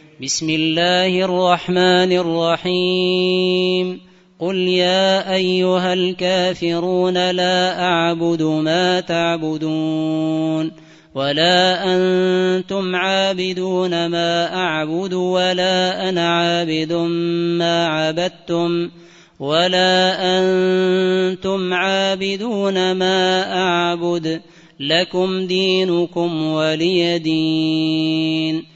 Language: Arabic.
بسم الله الرحمن الرحيم قل يا أيها الكافرون لا أعبد ما تعبدون ولا أنتم عابدون ما أعبد ولا أنا عابد ما عبدتم ولا أنتم عابدون ما أعبد لكم دينكم ولي دين.